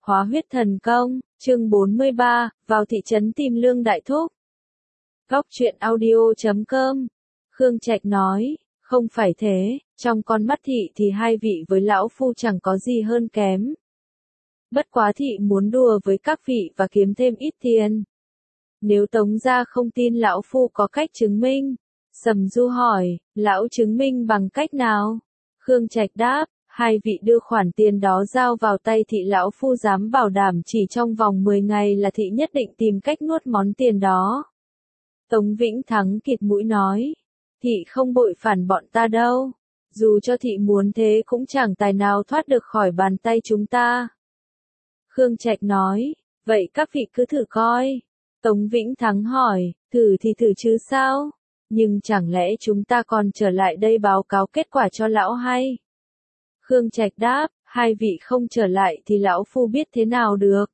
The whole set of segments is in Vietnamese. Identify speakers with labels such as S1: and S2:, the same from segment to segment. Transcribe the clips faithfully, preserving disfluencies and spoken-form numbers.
S1: Hóa huyết thần công, chương bốn mươi ba, vào thị trấn tìm Lương Đại Thúc. Góc truyện audio chấm com. Khương Trạch nói, không phải thế, trong con mắt thị thì hai vị với lão phu chẳng có gì hơn kém. Bất quá thị muốn đùa với các vị và kiếm thêm ít tiền. Nếu Tống gia không tin lão phu có cách chứng minh. Sầm Du hỏi, lão chứng minh bằng cách nào? Khương Trạch đáp, hai vị đưa khoản tiền đó giao vào tay thị lão phu dám bảo đảm chỉ trong vòng mười ngày là thị nhất định tìm cách nuốt món tiền đó. Tống Vĩnh Thắng kịt mũi nói, thị không bội phản bọn ta đâu, dù cho thị muốn thế cũng chẳng tài nào thoát được khỏi bàn tay chúng ta. Khương Trạch nói, vậy các vị cứ thử coi. Tống Vĩnh Thắng hỏi, thử thì thử chứ sao? Nhưng chẳng lẽ chúng ta còn trở lại đây báo cáo kết quả cho lão hay? Khương Trạch đáp, hai vị không trở lại thì lão phu biết thế nào được.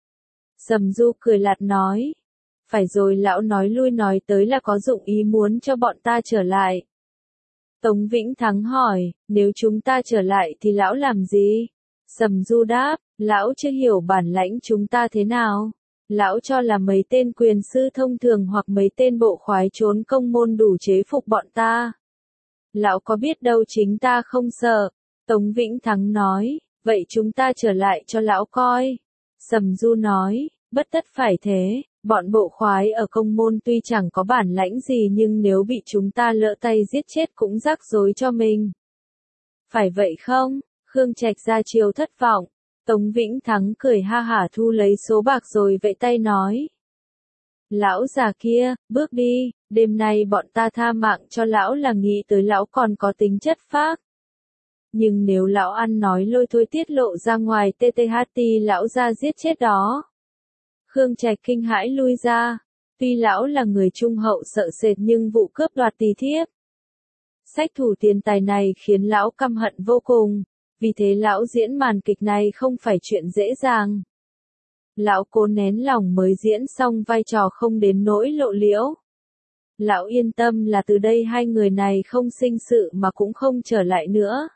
S1: Sầm Du cười lạt nói, phải rồi, lão nói lui nói tới là có dụng ý muốn cho bọn ta trở lại. Tống Vĩnh Thắng hỏi, nếu chúng ta trở lại thì lão làm gì? Sầm Du đáp, lão chưa hiểu bản lãnh chúng ta thế nào. Lão cho là mấy tên quyền sư thông thường hoặc mấy tên bộ khoái trốn công môn đủ chế phục bọn ta. Lão có biết đâu chính ta không sợ. Tống Vĩnh Thắng nói, vậy chúng ta trở lại cho lão coi. Sầm Du nói, bất tất phải thế, bọn bộ khoái ở công môn tuy chẳng có bản lãnh gì nhưng nếu bị chúng ta lỡ tay giết chết cũng rắc rối cho mình. Phải vậy không? Khương Trạch ra chiều thất vọng. Tống Vĩnh Thắng cười ha hả thu lấy số bạc rồi vẫy tay nói. Lão già kia, bước đi, đêm nay bọn ta tha mạng cho lão là nghĩ tới lão còn có tính chất phác. Nhưng nếu lão ăn nói lôi thôi tiết lộ ra ngoài tê tê hát tê lão ra giết chết đó. Khương Trạch kinh hãi lui ra. Tuy lão là người trung hậu sợ sệt nhưng vụ cướp đoạt tỳ thiếp, sách thủ tiền tài này khiến lão căm hận vô cùng. Vì thế lão diễn màn kịch này không phải chuyện dễ dàng. Lão cố nén lòng mới diễn xong vai trò không đến nỗi lộ liễu. Lão yên tâm là từ đây hai người này không sinh sự mà cũng không trở lại nữa.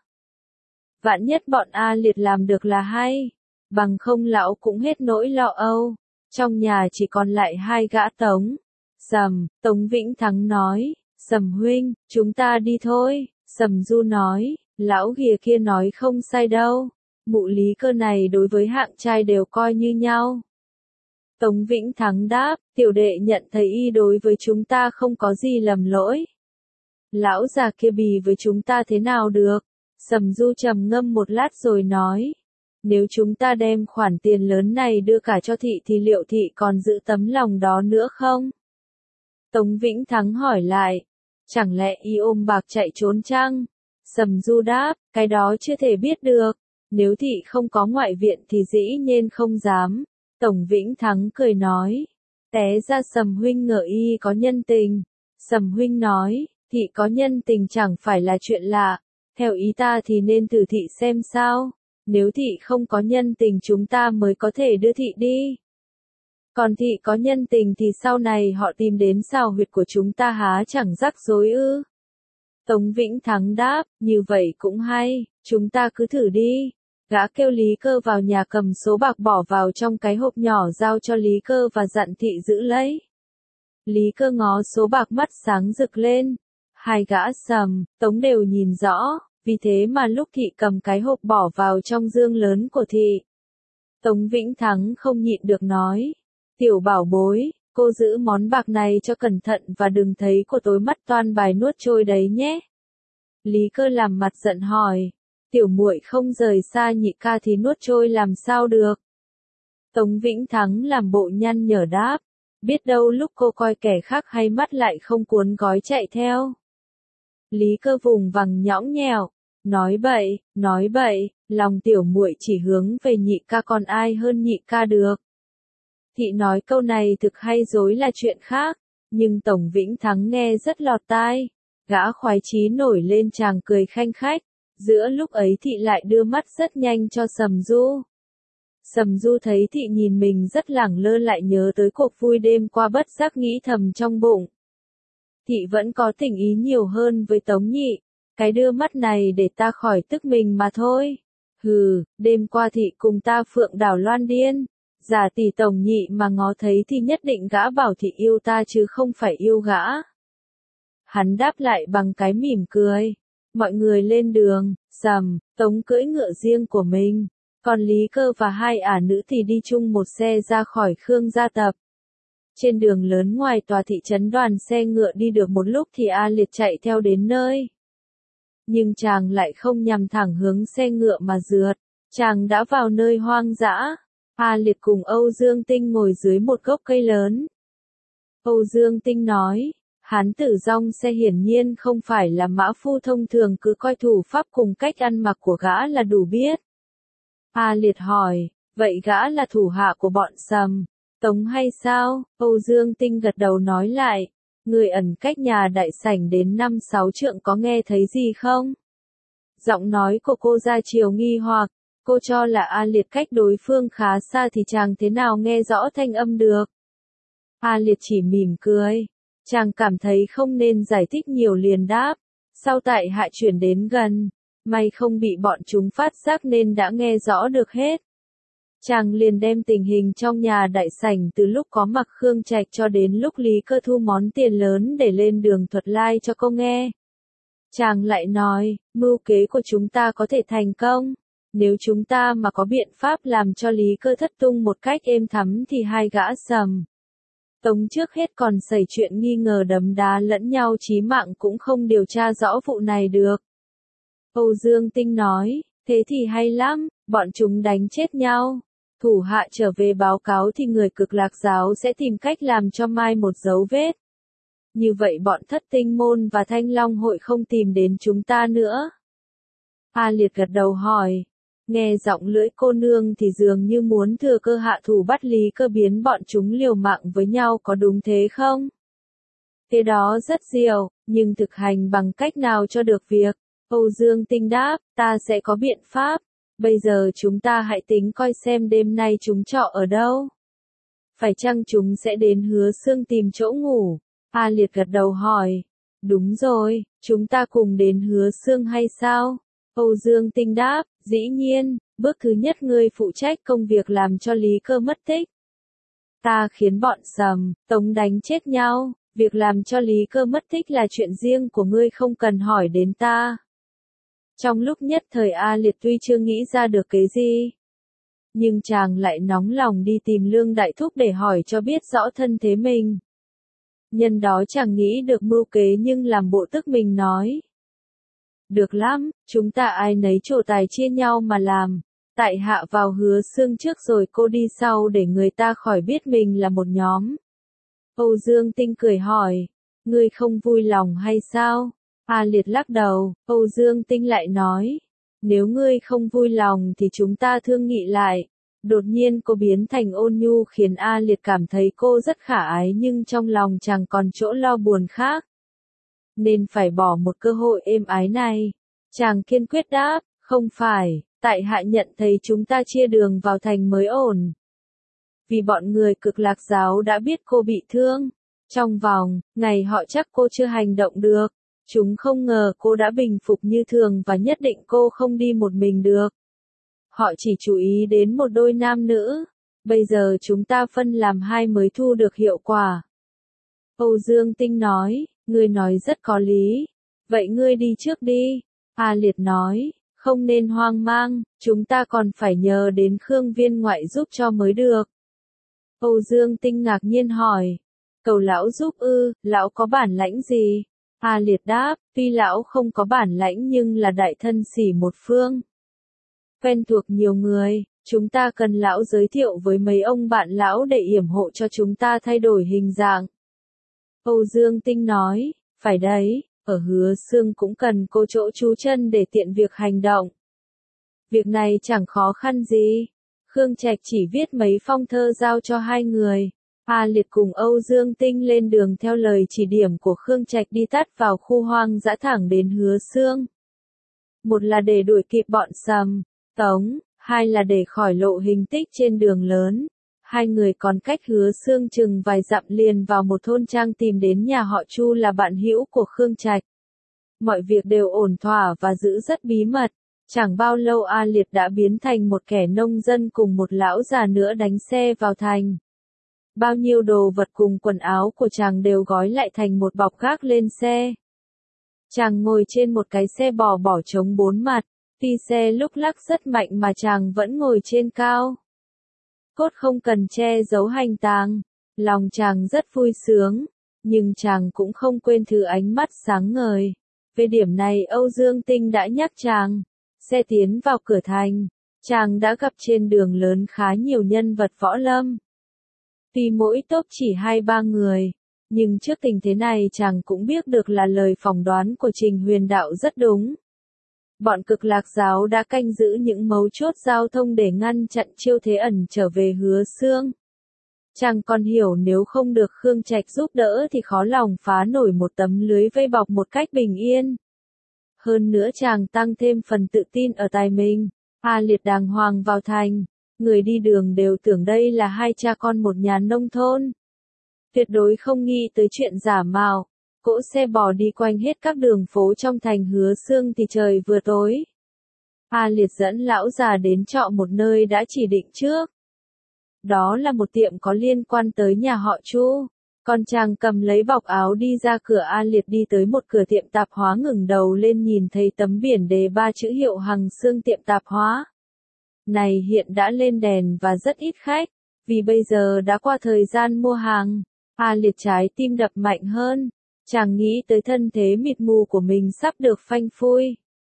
S1: Vạn nhất bọn A Liệt làm được là hay. Bằng không lão cũng hết nỗi lo âu. Trong nhà chỉ còn lại hai gã Tống. Sầm, Tống Vĩnh Thắng nói, Sầm huynh, chúng ta đi thôi. Sầm Du nói, lão ghìa kia nói không sai đâu. Mụ Lý Cơ này đối với hạng trai đều coi như nhau. Tống Vĩnh Thắng đáp, tiểu đệ nhận thấy y đối với chúng ta không có gì lầm lỗi. Lão già kia bì với chúng ta thế nào được? Sầm Du trầm ngâm một lát rồi nói, nếu chúng ta đem khoản tiền lớn này đưa cả cho thị thì liệu thị còn giữ tấm lòng đó nữa không? Tống Vĩnh Thắng hỏi lại, chẳng lẽ y ôm bạc chạy trốn chăng? Sầm Du đáp, cái đó chưa thể biết được. Nếu thị không có ngoại viện thì dĩ nhiên không dám. Tổng Vĩnh Thắng cười nói, té ra Sầm huynh ngờ y có nhân tình. Sầm huynh nói, thị có nhân tình chẳng phải là chuyện lạ. Theo ý ta thì nên thử thị xem sao. Nếu thị không có nhân tình chúng ta mới có thể đưa thị đi. Còn thị có nhân tình thì sau này họ tìm đến xào huyệt của chúng ta há chẳng rắc rối ư? Tống Vĩnh Thắng đáp, như vậy cũng hay, chúng ta cứ thử đi. Gã kêu Lý Cơ vào nhà cầm số bạc bỏ vào trong cái hộp nhỏ giao cho Lý Cơ và dặn thị giữ lấy. Lý Cơ ngó số bạc mắt sáng rực lên. Hai gã Sầm, Tống đều nhìn rõ, vì thế mà lúc thị cầm cái hộp bỏ vào trong dương lớn của thị. Tống Vĩnh Thắng không nhịn được nói, tiểu bảo bối, cô giữ món bạc này cho cẩn thận và đừng thấy cô tối mắt toan bài nuốt trôi đấy nhé. Lý Cơ làm mặt giận hỏi, tiểu muội không rời xa nhị ca thì nuốt trôi làm sao được? Tống Vĩnh Thắng làm bộ nhăn nhở đáp, biết đâu lúc cô coi kẻ khác hay mắt lại không cuốn gói chạy theo. Lý Cơ vùng vằng nhõng nhẽo, nói bậy, nói bậy, lòng tiểu muội chỉ hướng về nhị ca còn ai hơn nhị ca được. Thị nói câu này thực hay dối là chuyện khác, nhưng Tổng Vĩnh Thắng nghe rất lọt tai. Gã khoái chí nổi lên chàng cười khanh khách. Giữa lúc ấy thị lại đưa mắt rất nhanh cho Sầm Du. Sầm Du thấy thị nhìn mình rất lẳng lơ lại nhớ tới cuộc vui đêm qua bất giác nghĩ thầm trong bụng. Thị vẫn có tình ý nhiều hơn với Tống nhị. Cái đưa mắt này để ta khỏi tức mình mà thôi. Hừ, đêm qua thị cùng ta Phượng Đảo loan điên. Giả tỷ tổng nhị mà ngó thấy thì nhất định gã bảo thị yêu ta chứ không phải yêu gã. Hắn đáp lại bằng cái mỉm cười. Mọi người lên đường, sầm, Tống cưỡi ngựa riêng của mình. Còn Lý Cơ và hai ả nữ thì đi chung một xe ra khỏi Khương gia tập. Trên đường lớn ngoài tòa thị trấn đoàn xe ngựa đi được một lúc thì A Liệt chạy theo đến nơi. Nhưng chàng lại không nhằm thẳng hướng xe ngựa mà rượt. Chàng đã vào nơi hoang dã. A Liệt cùng Âu Dương Tinh ngồi dưới một gốc cây lớn. Âu Dương Tinh nói, hán tử rong xe hiển nhiên không phải là mã phu thông thường, cứ coi thủ pháp cùng cách ăn mặc của gã là đủ biết. A Liệt hỏi, vậy gã là thủ hạ của bọn Sầm, Tống hay sao? Âu Dương Tinh gật đầu nói lại, người ẩn cách nhà đại sảnh đến năm sáu trượng có nghe thấy gì không? Giọng nói của cô ra chiều nghi hoặc, cô cho là A Liệt cách đối phương khá xa thì chàng thế nào nghe rõ thanh âm được. A Liệt chỉ mỉm cười, chàng cảm thấy không nên giải thích nhiều liền đáp, sau tại hạ chuyển đến gần, may không bị bọn chúng phát giác nên đã nghe rõ được hết. Chàng liền đem tình hình trong nhà đại sảnh từ lúc có mặc Khương Trạch cho đến lúc Lý Cơ thu món tiền lớn để lên đường thuật lai cho cô nghe. Chàng lại nói, mưu kế của chúng ta có thể thành công. Nếu chúng ta mà có biện pháp làm cho Lý Cơ thất tung một cách êm thắm thì hai gã Sầm, Tống trước hết còn xảy chuyện nghi ngờ đấm đá lẫn nhau chí mạng cũng không điều tra rõ vụ này được. Âu Dương Tinh nói, thế thì hay lắm, bọn chúng đánh chết nhau. Thủ hạ trở về báo cáo thì người Cực Lạc giáo sẽ tìm cách làm cho mai một dấu vết. Như vậy bọn Thất Tinh môn và Thanh Long hội không tìm đến chúng ta nữa. A Liệt gật đầu hỏi, nghe giọng lưỡi cô nương thì dường như muốn thừa cơ hạ thủ bắt Lý Cơ biến bọn chúng liều mạng với nhau, có đúng thế không? Thế đó rất diệu, nhưng thực hành bằng cách nào cho được việc? Âu Dương Tinh đáp, ta sẽ có biện pháp. Bây giờ chúng ta hãy tính coi xem đêm nay chúng trọ ở đâu. Phải chăng chúng sẽ đến Hứa Xương tìm chỗ ngủ? A Liệt gật đầu hỏi, đúng rồi, chúng ta cùng đến Hứa Xương hay sao? Âu Dương Tinh đáp, dĩ nhiên, bước thứ nhất ngươi phụ trách công việc làm cho Lý Cơ mất tích. Ta khiến bọn Sầm, Tống đánh chết nhau, việc làm cho Lý Cơ mất tích là chuyện riêng của ngươi, không cần hỏi đến ta. Trong lúc nhất thời A Liệt tuy chưa nghĩ ra được cái gì, nhưng chàng lại nóng lòng đi tìm Lương Đại Thúc để hỏi cho biết rõ thân thế mình. Nhân đó chàng nghĩ được mưu kế nhưng làm bộ tức mình nói. Được lắm, chúng ta ai nấy trổ tài chia nhau mà làm. Tại hạ vào Hứa Xương trước rồi cô đi sau để người ta khỏi biết mình là một nhóm. Âu Dương Tinh cười hỏi, ngươi không vui lòng hay sao? A Liệt lắc đầu, Âu Dương Tinh lại nói, nếu ngươi không vui lòng thì chúng ta thương nghị lại. Đột nhiên cô biến thành ôn nhu khiến A Liệt cảm thấy cô rất khả ái, nhưng trong lòng chàng còn chỗ lo buồn khác. Nên phải bỏ một cơ hội êm ái này. Chàng kiên quyết đáp, không phải, tại hạ nhận thấy chúng ta chia đường vào thành mới ổn. Vì bọn người Cực Lạc giáo đã biết cô bị thương. Trong vòng ngày họ chắc cô chưa hành động được. Chúng không ngờ cô đã bình phục như thường và nhất định cô không đi một mình được. Họ chỉ chú ý đến một đôi nam nữ. Bây giờ chúng ta phân làm hai mới thu được hiệu quả. Âu Dương Tinh nói, ngươi nói rất có lý. Vậy ngươi đi trước đi. A Liệt nói, không nên hoang mang, chúng ta còn phải nhờ đến Khương viên ngoại giúp cho mới được. Âu Dương Tinh ngạc nhiên hỏi, cầu lão giúp ư, lão có bản lãnh gì? A Liệt đáp, tuy lão không có bản lãnh nhưng là đại thân sĩ một phương. Quen thuộc nhiều người, chúng ta cần lão giới thiệu với mấy ông bạn lão để yểm hộ cho chúng ta thay đổi hình dạng. Âu Dương Tinh nói, phải đấy, ở Hứa Xương cũng cần cô chỗ trú chân để tiện việc hành động. Việc này chẳng khó khăn gì. Khương Trạch chỉ viết mấy phong thơ giao cho hai người. A Liệt cùng Âu Dương Tinh lên đường theo lời chỉ điểm của Khương Trạch đi tắt vào khu hoang dã thẳng đến Hứa Xương. Một là để đuổi kịp bọn Sầm, Tống, hai là để khỏi lộ hình tích trên đường lớn. Hai người còn cách Hứa Xương chừng vài dặm liền vào một thôn trang tìm đến nhà họ Chu là bạn hữu của Khương Trạch. Mọi việc đều ổn thỏa và giữ rất bí mật. Chẳng bao lâu A Liệt đã biến thành một kẻ nông dân cùng một lão già nữa đánh xe vào thành. Bao nhiêu đồ vật cùng quần áo của chàng đều gói lại thành một bọc gác lên xe. Chàng ngồi trên một cái xe bò bỏ trống bốn mặt, tuy xe lúc lắc rất mạnh mà chàng vẫn ngồi trên cao. Cốt không cần che giấu hành tàng, lòng chàng rất vui sướng, nhưng chàng cũng không quên thứ ánh mắt sáng ngời. Về điểm này Âu Dương Tinh đã nhắc chàng. Xe tiến vào cửa thành, chàng đã gặp trên đường lớn khá nhiều nhân vật võ lâm. Tuy mỗi tốp chỉ hai ba người, nhưng trước tình thế này chàng cũng biết được là lời phỏng đoán của Trình Huyền Đạo rất đúng. Bọn Cực Lạc giáo đã canh giữ những mấu chốt giao thông để ngăn chặn Chiêu Thế Ẩn trở về Hứa Xương. Chàng còn hiểu nếu không được Khương Trạch giúp đỡ thì khó lòng phá nổi một tấm lưới vây bọc một cách bình yên. Hơn nữa chàng tăng thêm phần tự tin ở tài mình. A Liệt đàng hoàng vào thành, người đi đường đều tưởng đây là hai cha con một nhà nông thôn. Tuyệt đối không nghĩ tới chuyện giả mạo. Cỗ xe bò đi quanh hết các đường phố trong thành Hứa Xương thì trời vừa tối. A Liệt dẫn lão già đến trọ một nơi đã chỉ định trước. Đó là một tiệm có liên quan tới nhà họ Chu. Còn chàng cầm lấy bọc áo đi ra cửa. A Liệt đi tới một cửa tiệm tạp hóa, ngẩng đầu lên nhìn thấy tấm biển đề ba chữ hiệu Hằng Xương tiệm tạp hóa. Này hiện đã lên đèn và rất ít khách, vì bây giờ đã qua thời gian mua hàng. A Liệt trái tim đập mạnh hơn, chàng nghĩ tới thân thế mịt mù của mình sắp được phanh phui.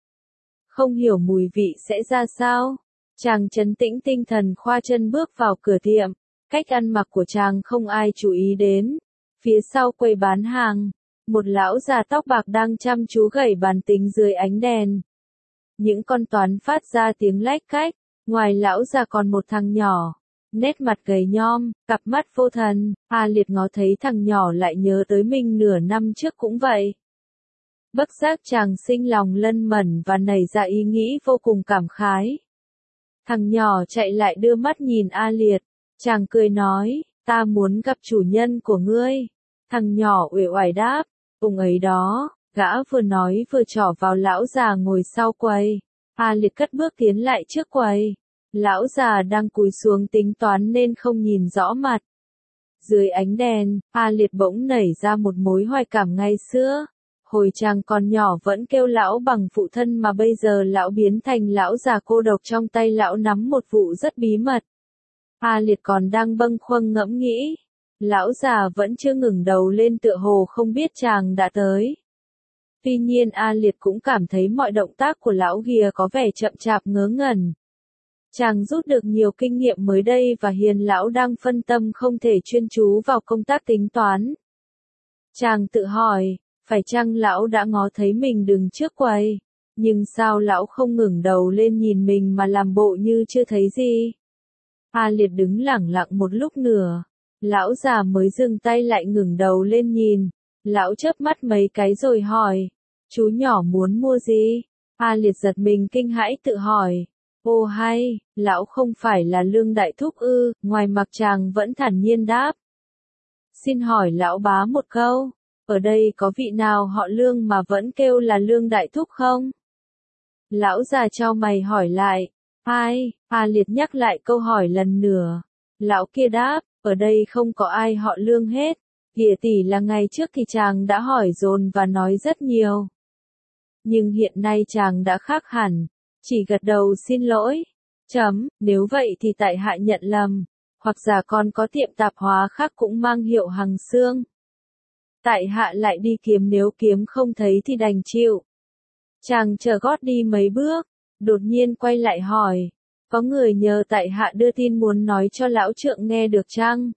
S1: Không hiểu mùi vị sẽ ra sao. Chàng trấn tĩnh tinh thần khoa chân bước vào cửa tiệm. Cách ăn mặc của chàng không ai chú ý đến. Phía sau quầy bán hàng, một lão già tóc bạc đang chăm chú gảy bàn tính dưới ánh đèn. Những con toán phát ra tiếng lách cách, ngoài lão già còn một thằng nhỏ, nét mặt gầy nhom, cặp mắt vô thần. A Liệt ngó thấy thằng nhỏ lại nhớ tới mình nửa năm trước cũng vậy. Bất giác chàng sinh lòng lân mẩn và nảy ra ý nghĩ vô cùng cảm khái. Thằng nhỏ chạy lại đưa mắt nhìn A Liệt, chàng cười nói, ta muốn gặp chủ nhân của ngươi. Thằng nhỏ uể oải đáp, cùng ấy đó, gã vừa nói vừa trỏ vào lão già ngồi sau quầy. A Liệt cất bước tiến lại trước quầy. Lão già đang cúi xuống tính toán nên không nhìn rõ mặt. Dưới ánh đèn, A Liệt bỗng nảy ra một mối hoài cảm ngày xưa. Hồi chàng còn nhỏ vẫn kêu lão bằng phụ thân mà bây giờ lão biến thành lão già cô độc, trong tay lão nắm một vụ rất bí mật. A Liệt còn đang bâng khuâng ngẫm nghĩ. Lão già vẫn chưa ngẩng đầu lên, tựa hồ không biết chàng đã tới. Tuy nhiên A Liệt cũng cảm thấy mọi động tác của lão gìa có vẻ chậm chạp ngớ ngẩn. Chàng rút được nhiều kinh nghiệm mới đây và hiền lão đang phân tâm không thể chuyên chú vào công tác tính toán. Chàng tự hỏi, phải chăng lão đã ngó thấy mình đứng trước quầy, nhưng sao lão không ngẩng đầu lên nhìn mình mà làm bộ như chưa thấy gì? A Liệt đứng lẳng lặng một lúc nữa, lão già mới dừng tay lại ngẩng đầu lên nhìn. Lão chớp mắt mấy cái rồi hỏi, chú nhỏ muốn mua gì? A Liệt giật mình kinh hãi tự hỏi, ô hay, lão không phải là Lương Đại Thúc ư? Ngoài mặt chàng vẫn thản nhiên đáp, xin hỏi lão bá một câu, ở đây có vị nào họ Lương mà vẫn kêu là Lương Đại Thúc không? Lão già chau mày hỏi lại, ai? A Liệt nhắc lại câu hỏi lần nữa. Lão kia đáp, ở đây không có ai họ Lương hết. Kìa tỷ là ngày trước thì chàng đã hỏi dồn và nói rất nhiều. Nhưng hiện nay chàng đã khác hẳn, chỉ gật đầu xin lỗi. Chấm, nếu vậy thì tại hạ nhận lầm, hoặc giả còn có tiệm tạp hóa khác cũng mang hiệu Hằng Xương. Tại hạ lại đi kiếm, nếu kiếm không thấy thì đành chịu. Chàng chờ gót đi mấy bước, đột nhiên quay lại hỏi, có người nhờ tại hạ đưa tin muốn nói cho lão trượng nghe được chăng?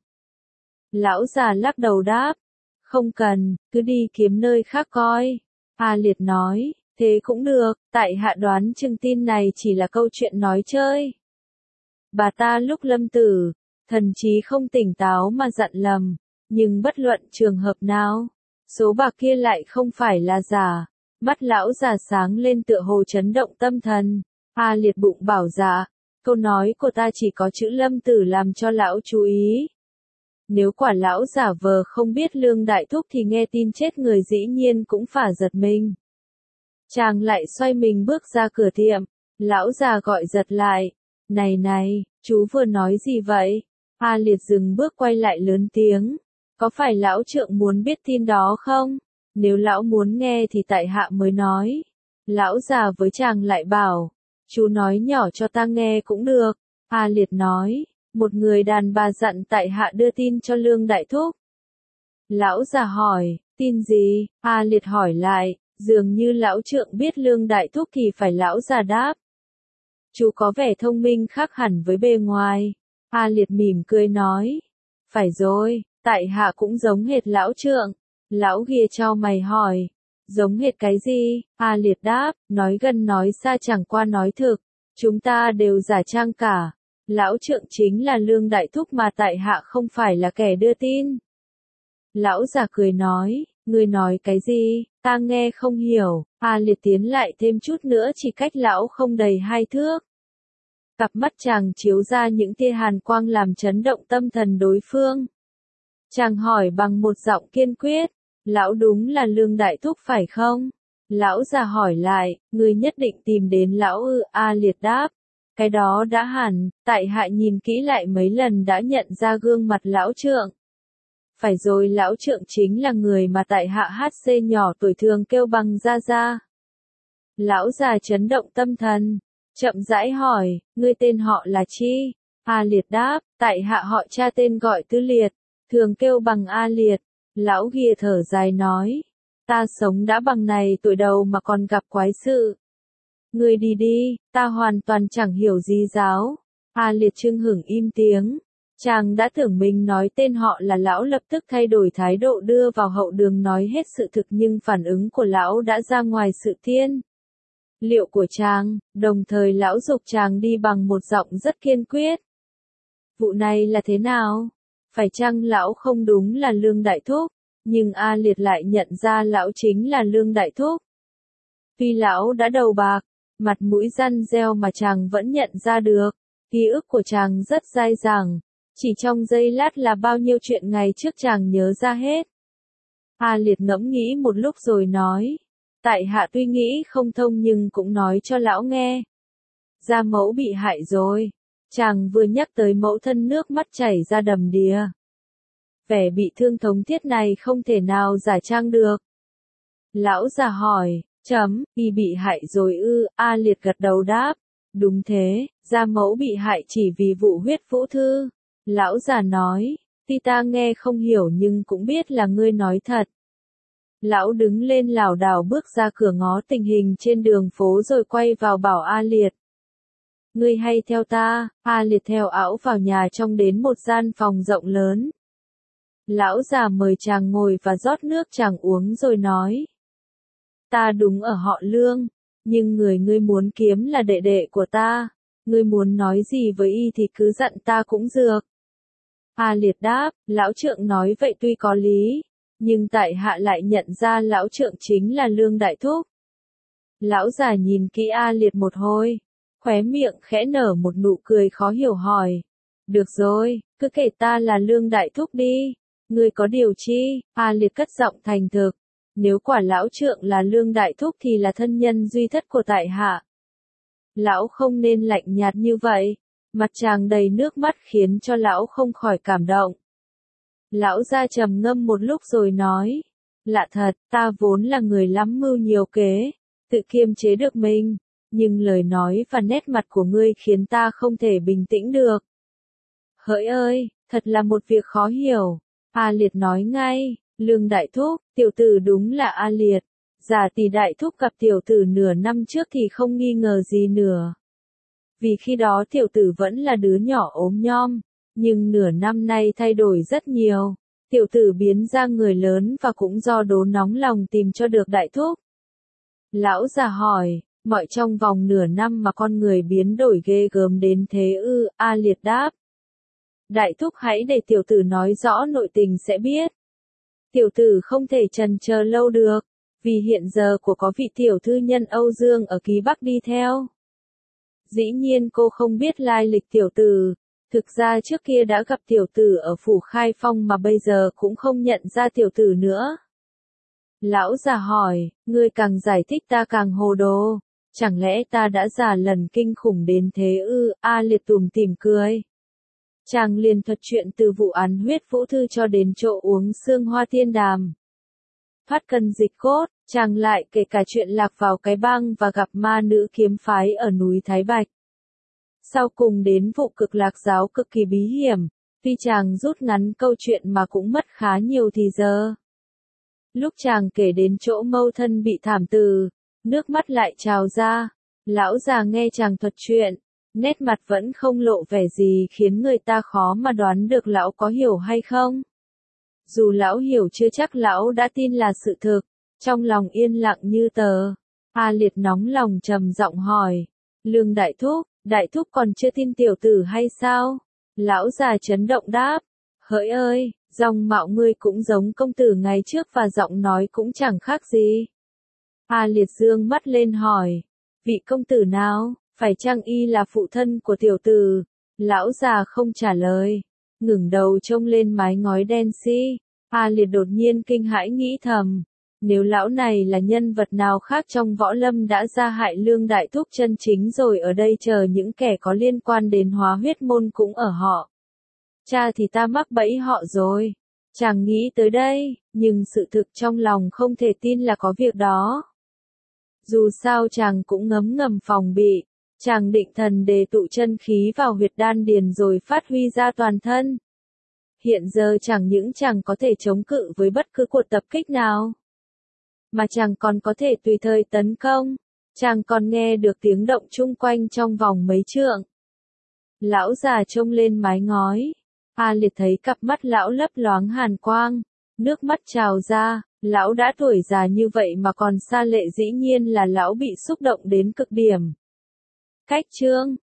S1: Lão già lắc đầu đáp, không cần, cứ đi kiếm nơi khác coi. A Liệt nói, thế cũng được, tại hạ đoán chừng tin này chỉ là câu chuyện nói chơi. Bà ta lúc lâm tử, thần trí không tỉnh táo mà dặn lầm, nhưng bất luận trường hợp nào, số bạc kia lại không phải là giả. Mắt lão già sáng lên tựa hồ chấn động tâm thần. A Liệt bụng bảo dạ, câu nói của ta chỉ có chữ lâm tử làm cho lão chú ý. Nếu quả lão giả vờ không biết Lương Đại Thúc thì nghe tin chết người dĩ nhiên cũng phải giật mình. Chàng lại xoay mình bước ra cửa tiệm, Lão già gọi giật lại. Này này, chú vừa nói gì vậy? A Liệt dừng bước quay lại lớn tiếng. Có phải lão trượng muốn biết tin đó không? Nếu lão muốn nghe thì tại hạ mới nói. Lão già với chàng lại bảo. Chú nói nhỏ cho ta nghe cũng được. A Liệt nói. Một người đàn bà dặn tại hạ đưa tin cho Lương Đại Thúc. Lão già hỏi. Tin gì? A Liệt hỏi lại. Dường như lão trượng biết Lương Đại Thúc thì phải lão già đáp. Chú có vẻ thông minh khác hẳn với bề ngoài. A Liệt mỉm cười nói. Phải rồi, tại hạ cũng giống hệt lão trượng. Lão kia chau mày hỏi. Giống hệt cái gì? A Liệt đáp, nói gần nói xa chẳng qua nói thực. Chúng ta đều giả trang cả. Lão trượng chính là Lương Đại Thúc mà tại hạ không phải là kẻ đưa tin. Lão già cười nói, ngươi nói cái gì, ta nghe không hiểu. A Liệt tiến lại thêm chút nữa chỉ cách lão không đầy hai thước. Cặp mắt chàng chiếu ra những tia hàn quang làm chấn động tâm thần đối phương. Chàng hỏi bằng một giọng kiên quyết, lão đúng là Lương Đại Thúc phải không? Lão già hỏi lại, ngươi nhất định tìm đến lão ư? A Liệt đáp, cái đó đã hẳn, tại hạ nhìn kỹ lại mấy lần đã nhận ra gương mặt lão trượng. Phải rồi, lão trượng chính là người mà tại hạ hát xê nhỏ tuổi thường kêu bằng ra ra. Lão già chấn động tâm thần, chậm rãi hỏi, ngươi tên họ là chi? A Liệt đáp, tại hạ họ cha tên gọi Tư Liệt, thường kêu bằng A Liệt. Lão kia thở dài nói, ta sống đã bằng này tuổi đầu mà còn gặp quái sự. Ngươi đi đi, ta hoàn toàn chẳng hiểu gì giáo. A Liệt chưng hửng im tiếng. Chàng đã tưởng mình nói tên họ là lão lập tức thay đổi thái độ đưa vào hậu đường nói hết sự thực, nhưng phản ứng của lão đã ra ngoài sự tiên liệu của chàng, đồng thời lão dục chàng đi bằng một giọng rất kiên quyết. Vụ này là thế nào? Phải chăng lão không đúng là Lương Đại Thúc? Nhưng A Liệt lại nhận ra lão chính là Lương Đại Thúc. Tuy lão đã đầu bạc, mặt mũi răn reo mà chàng vẫn nhận ra được. Ký ức của chàng rất dai dẳng. Chỉ trong giây lát là bao nhiêu chuyện ngày trước chàng nhớ ra hết. A Liệt ngẫm nghĩ một lúc rồi nói. Tại hạ tuy nghĩ không thông nhưng cũng nói cho lão nghe. Gia mẫu bị hại rồi. Chàng vừa nhắc tới mẫu thân nước mắt chảy ra đầm đìa. Vẻ bị thương thống thiết này không thể nào giả trang được. Lão già hỏi, chấm, y bị hại rồi ư? A Liệt gật đầu đáp. Đúng thế, gia mẫu bị hại chỉ vì vụ huyết vũ thư. Lão già nói, tuy ta nghe không hiểu nhưng cũng biết là ngươi nói thật. Lão đứng lên lảo đảo bước ra cửa ngó tình hình trên đường phố rồi quay vào bảo A Liệt. Ngươi hay theo ta? A Liệt theo ảo vào nhà trong đến một gian phòng rộng lớn. Lão già mời chàng ngồi và rót nước chàng uống rồi nói. Ta đúng ở họ Lương, nhưng người ngươi muốn kiếm là đệ đệ của ta. Ngươi muốn nói gì với y thì cứ dặn ta cũng dược. A Liệt đáp, lão trượng nói vậy tuy có lý, nhưng tại hạ lại nhận ra lão trượng chính là Lương Đại Thúc. Lão già nhìn kỹ A Liệt một hồi, khóe miệng khẽ nở một nụ cười khó hiểu hỏi. Được rồi, cứ kể ta là Lương Đại Thúc đi. Ngươi có điều chi? A Liệt cất giọng thành thực. Nếu quả lão trượng là Lương Đại Thúc thì là thân nhân duy thất của tại hạ. Lão không nên lạnh nhạt như vậy. Mặt chàng đầy nước mắt khiến cho lão không khỏi cảm động. Lão ra trầm ngâm một lúc rồi nói. Lạ thật, ta vốn là người lắm mưu nhiều kế, tự kiềm chế được mình, nhưng lời nói và nét mặt của ngươi khiến ta không thể bình tĩnh được. Hỡi ơi, thật là một việc khó hiểu. A Liệt nói ngay, Lương Đại Thúc, tiểu tử đúng là A Liệt. Giả tỷ Đại Thúc gặp tiểu tử nửa năm trước thì không nghi ngờ gì nữa. Vì khi đó tiểu tử vẫn là đứa nhỏ ốm nhom, nhưng nửa năm nay thay đổi rất nhiều. Tiểu tử biến ra người lớn và cũng do đố nóng lòng tìm cho được Đại Thúc. Lão già hỏi, mọi trong vòng nửa năm mà con người biến đổi ghê gớm đến thế ư? A Liệt đáp. Đại Thúc hãy để tiểu tử nói rõ nội tình sẽ biết. Tiểu tử không thể chần chờ lâu được, vì hiện giờ của có vị tiểu thư nhân Âu Dương ở Ký Bắc đi theo. Dĩ nhiên cô không biết lai lịch tiểu tử, thực ra trước kia đã gặp tiểu tử ở phủ Khai Phong mà bây giờ cũng không nhận ra tiểu tử nữa. Lão già hỏi, ngươi càng giải thích ta càng hồ đồ. Chẳng lẽ ta đã giả lần kinh khủng đến thế ư? A Liệt tủm tỉm cười. Chàng liền thuật chuyện từ vụ án huyết vũ thư cho đến chỗ uống sương hoa tiên đàm. Phát cân dịch cốt, chàng lại kể cả chuyện lạc vào cái bang và gặp ma nữ kiếm phái ở núi Thái Bạch. Sau cùng đến vụ cực lạc giáo cực kỳ bí hiểm, tuy chàng rút ngắn câu chuyện mà cũng mất khá nhiều thì giờ. Lúc chàng kể đến chỗ mâu thân bị thảm tử, nước mắt lại trào ra. Lão già nghe chàng thuật chuyện, nét mặt vẫn không lộ vẻ gì khiến người ta khó mà đoán được lão có hiểu hay không. Dù lão hiểu chưa chắc lão đã tin là sự thực, trong lòng yên lặng như tờ. A Liệt nóng lòng trầm giọng hỏi, Lương đại thúc, đại thúc còn chưa tin tiểu tử hay sao? Lão già chấn động đáp, hỡi ơi, dòng mạo ngươi cũng giống công tử ngày trước và giọng nói cũng chẳng khác gì. A Liệt dương mắt lên hỏi, vị công tử nào, phải chăng y là phụ thân của tiểu tử? Lão già không trả lời, ngẩng đầu trông lên mái ngói đen xi. A Liệt đột nhiên kinh hãi nghĩ thầm, nếu lão này là nhân vật nào khác trong võ lâm đã ra hại Lương đại thúc chân chính rồi ở đây chờ những kẻ có liên quan đến hóa huyết môn cũng ở họ. Cha thì ta mắc bẫy họ rồi. Chàng nghĩ tới đây, nhưng sự thực trong lòng không thể tin là có việc đó. Dù sao chàng cũng ngấm ngầm phòng bị, chàng định thần đề tụ chân khí vào huyệt đan điền rồi phát huy ra toàn thân. Hiện giờ chẳng những chàng có thể chống cự với bất cứ cuộc tập kích nào, mà chàng còn có thể tùy thời tấn công. Chàng còn nghe được tiếng động chung quanh trong vòng mấy trượng. Lão già trông lên mái ngói. A Liệt thấy cặp mắt lão lấp loáng hàn quang, nước mắt trào ra. Lão đã tuổi già như vậy mà còn sa lệ, dĩ nhiên là lão bị xúc động đến cực điểm. Cách chương